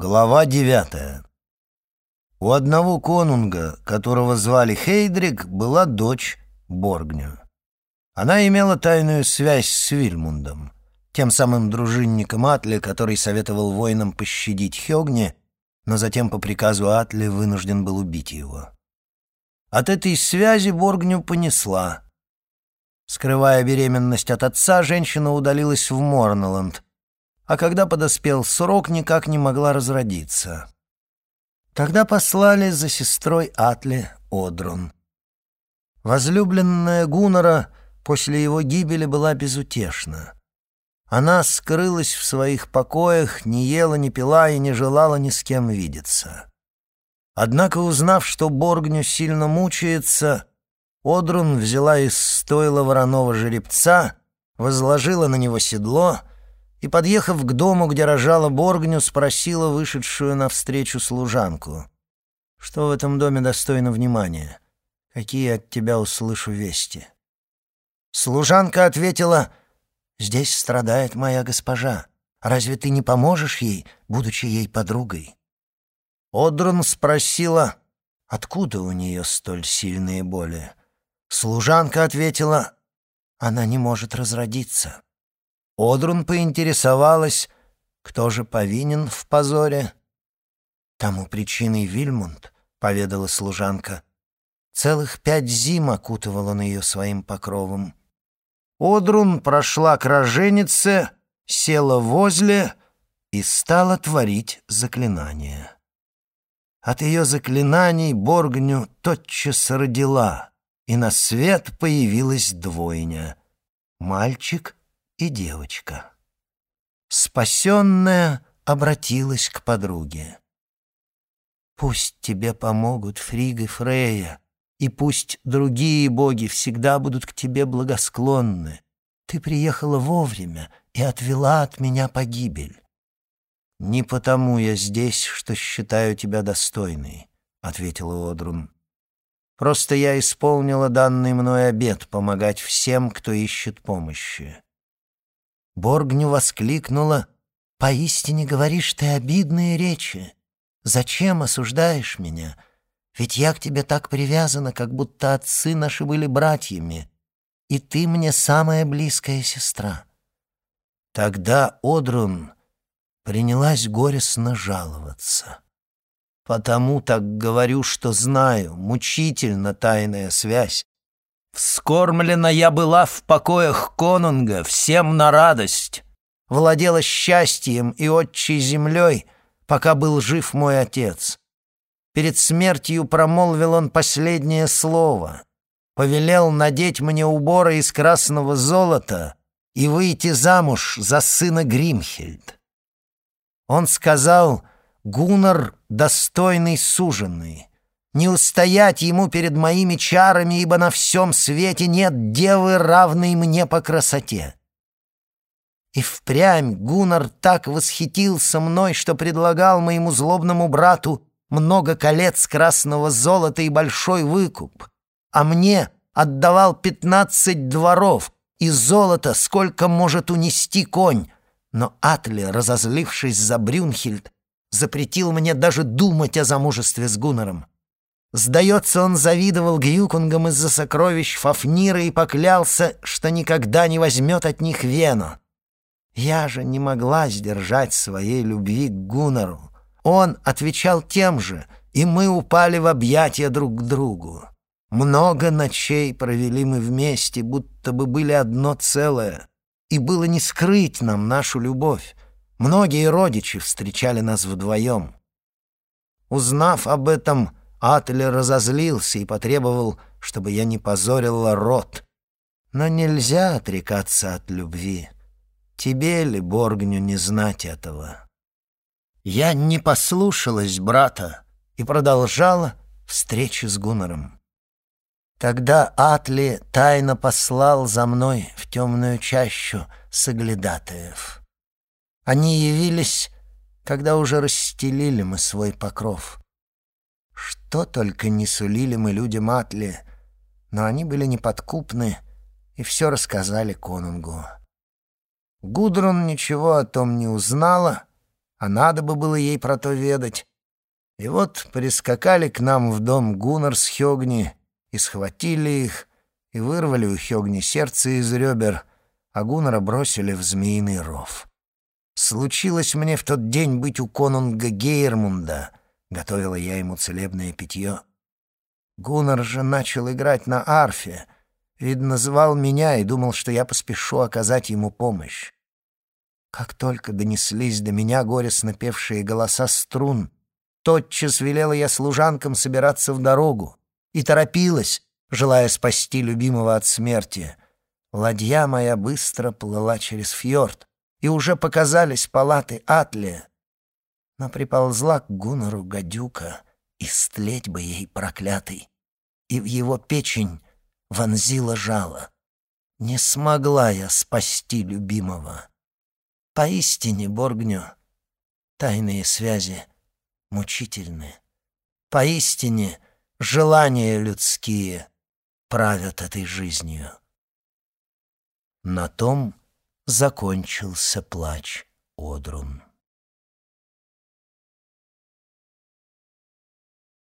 Глава 9. У одного конунга, которого звали Хейдрик, была дочь Боргню. Она имела тайную связь с Вильмундом, тем самым дружинником Атли, который советовал воинам пощадить Хёгне, но затем по приказу Атли вынужден был убить его. От этой связи Боргню понесла. Скрывая беременность от отца, женщина удалилась в Морнеланд, а когда подоспел срок, никак не могла разродиться. Тогда послали за сестрой Атли Одрун. Возлюбленная Гуннара после его гибели была безутешна. Она скрылась в своих покоях, не ела, не пила и не желала ни с кем видеться. Однако, узнав, что Боргню сильно мучается, Одрун взяла из стойла вороного жеребца, возложила на него седло и, подъехав к дому, где рожала Боргню, спросила вышедшую навстречу служанку: «Что в этом доме достойно внимания? Какие от тебя услышу вести?» Служанка ответила: «Здесь страдает моя госпожа. Разве ты не поможешь ей, будучи ей подругой?» Одрун спросила, откуда у нее столь сильные боли. Служанка ответила: «Она не может разродиться». Одрун поинтересовалась, кто же повинен в позоре. «Тому причиной Вильмунд», — поведала служанка. Целых 5 зим окутывал он ее своим покровом. Одрун прошла к роженице, села возле и стала творить заклинания. От ее заклинаний Боргню тотчас родила, и на свет появилась двойня — мальчик и девочка. Спасенная обратилась к подруге: «Пусть тебе помогут Фригg и Фрейя, и пусть другие боги всегда будут к тебе благосклонны. Ты приехала вовремя и отвела от меня погибель». «Не потому я здесь, что считаю тебя достойной», — ответила Одрун. «Просто я исполнила данный мной обет помогать всем, кто ищет помощи». Боргню воскликнула: «Поистине говоришь ты обидные речи. Зачем осуждаешь меня? Ведь я к тебе так привязана, как будто отцы наши были братьями, и ты мне самая близкая сестра». Тогда Одрун принялась горестно жаловаться. «Потому так говорю, что знаю, мучительна тайная связь. Вскормлена я была в покоях конунга, всем на радость, владела счастьем и отчей землей, пока был жив мой отец. Перед смертью промолвил он последнее слово, повелел надеть мне уборы из красного золота и выйти замуж за сына Гримхельд. Он сказал: Гуннар достойный суженый, не устоять ему перед моими чарами, ибо на всем свете нет девы, равной мне по красоте. И впрямь Гуннар так восхитился мной, что предлагал моему злобному брату много колец красного золота и большой выкуп, а мне отдавал 15 дворов и золота, сколько может унести конь. Но Атли, разозлившись за Брюнхильд, запретил мне даже думать о замужестве с Гуннаром. Сдается, он завидовал гюкунгам из-за сокровищ Фафнира и поклялся, что никогда не возьмет от них Вену. Я же не могла сдержать своей любви к Гуннару. Он отвечал тем же, и мы упали в объятия друг к другу. Много ночей провели мы вместе, будто бы были одно целое, и было не скрыть нам нашу любовь. Многие родичи встречали нас вдвоем. Узнав об этом, Атли разозлился и потребовал, чтобы я не позорила род. Но нельзя отрекаться от любви. Тебе ли, Боргню, не знать этого? Я не послушалась брата и продолжала встречи с Гуннаром. Тогда Атли тайно послал за мной в темную чащу соглядатаев. Они явились, когда уже расстелили мы свой покров. Что только не сулили мы людям Атли, но они были неподкупны и все рассказали конунгу. Гудрун ничего о том не узнала, а надо бы было ей про то ведать. И вот прискакали к нам в дом Гуннар с Хёгни и схватили их, и вырвали у Хёгни сердце из ребер, а Гуннара бросили в змеиный ров. Случилось мне в тот день быть у конунга Гейрмунда, готовила я ему целебное питье. Гуннар же начал играть на арфе, видно, звал меня и думал, что я поспешу оказать ему помощь. Как только донеслись до меня горестно певшие голоса струн, тотчас велела я служанкам собираться в дорогу и торопилась, желая спасти любимого от смерти. Ладья моя быстро плыла через фьорд, и уже показались палаты Атле. Но приползла к Гуннару гадюка, истлеть бы ей проклятой, и в его печень вонзила жало. Не смогла я спасти любимого. Поистине, Боргню, тайные связи мучительны. Поистине, желания людские правят этой жизнью. На том закончился плач Одрун.